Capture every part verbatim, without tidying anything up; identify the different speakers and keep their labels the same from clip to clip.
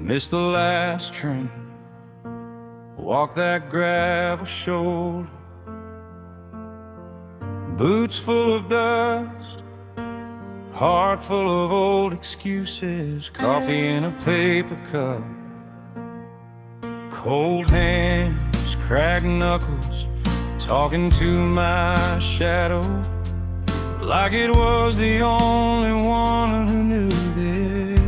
Speaker 1: Missed the last train, walk that gravel shoulder, boots full of dust, heart full of old excuses, coffee in a paper cup, cold hands, cracked knuckles, talking to my shadow like it was the only one who knew this.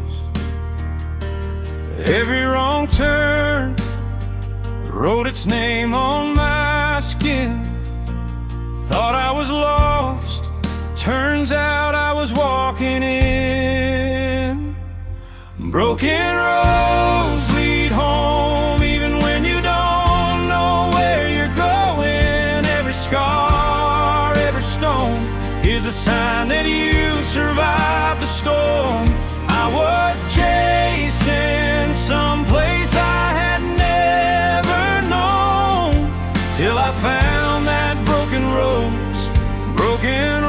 Speaker 1: Every wrong turn wrote its name on my skin. Thought I was lost, turns out I was walking in. Broken roads lead home, even when you don't know where you're going. Every scar, every stone is a sign that you survived the storm. I was chasing someplace I had never known, till I found that broken roads, broken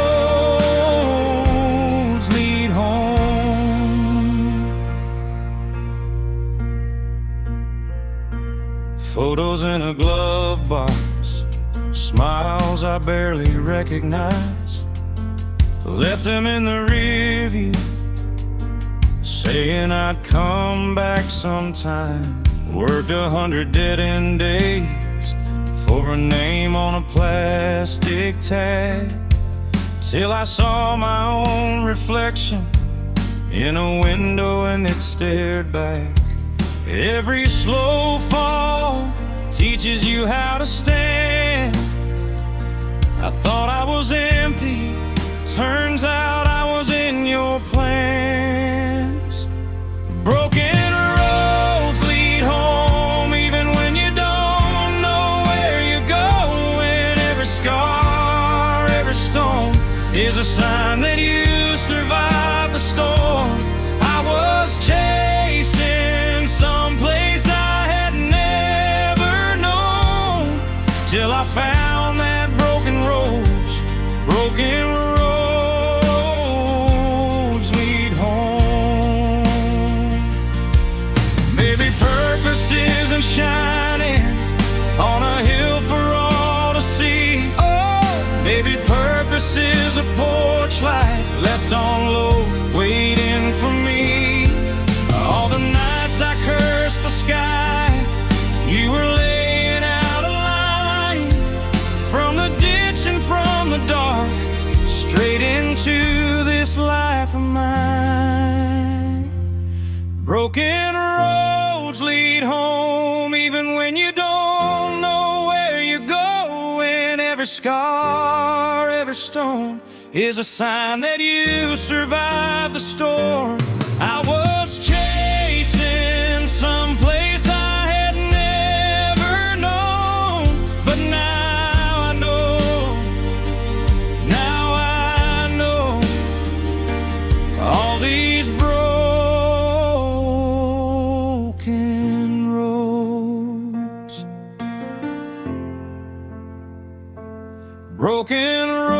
Speaker 1: roads lead home. Photos in a glove box, smiles I barely recognize, left them in the rearview, saying I'd come back sometime. Worked a hundred dead-end days for a name on a plastic tag, till I saw my own reflection in a window and it stared back. Every slow fall teaches you how to stand. I thought I was empty, turns out I was in your plans. Broken roads lead home, even when you don't know where you're going. Every scar, every stone is a sign that you survived the storm. I was chasing someplace I had never known, till I found that broken roads, broken roads lead home. Maybe purpose isn't shining on a hill for all to see. Oh, maybe purpose is a porch light left on low, waiting for me. All the nights I cursed the sky, you were laying out a line from the ditch and from the dark, straight into this life of mine. Broken roads lead home, even when you don't know where you're going. Every scar, every stone is a sign that you survived the storm. I was chasing someplace I had never known, but now I know, now I know, all these broken roads, broken roads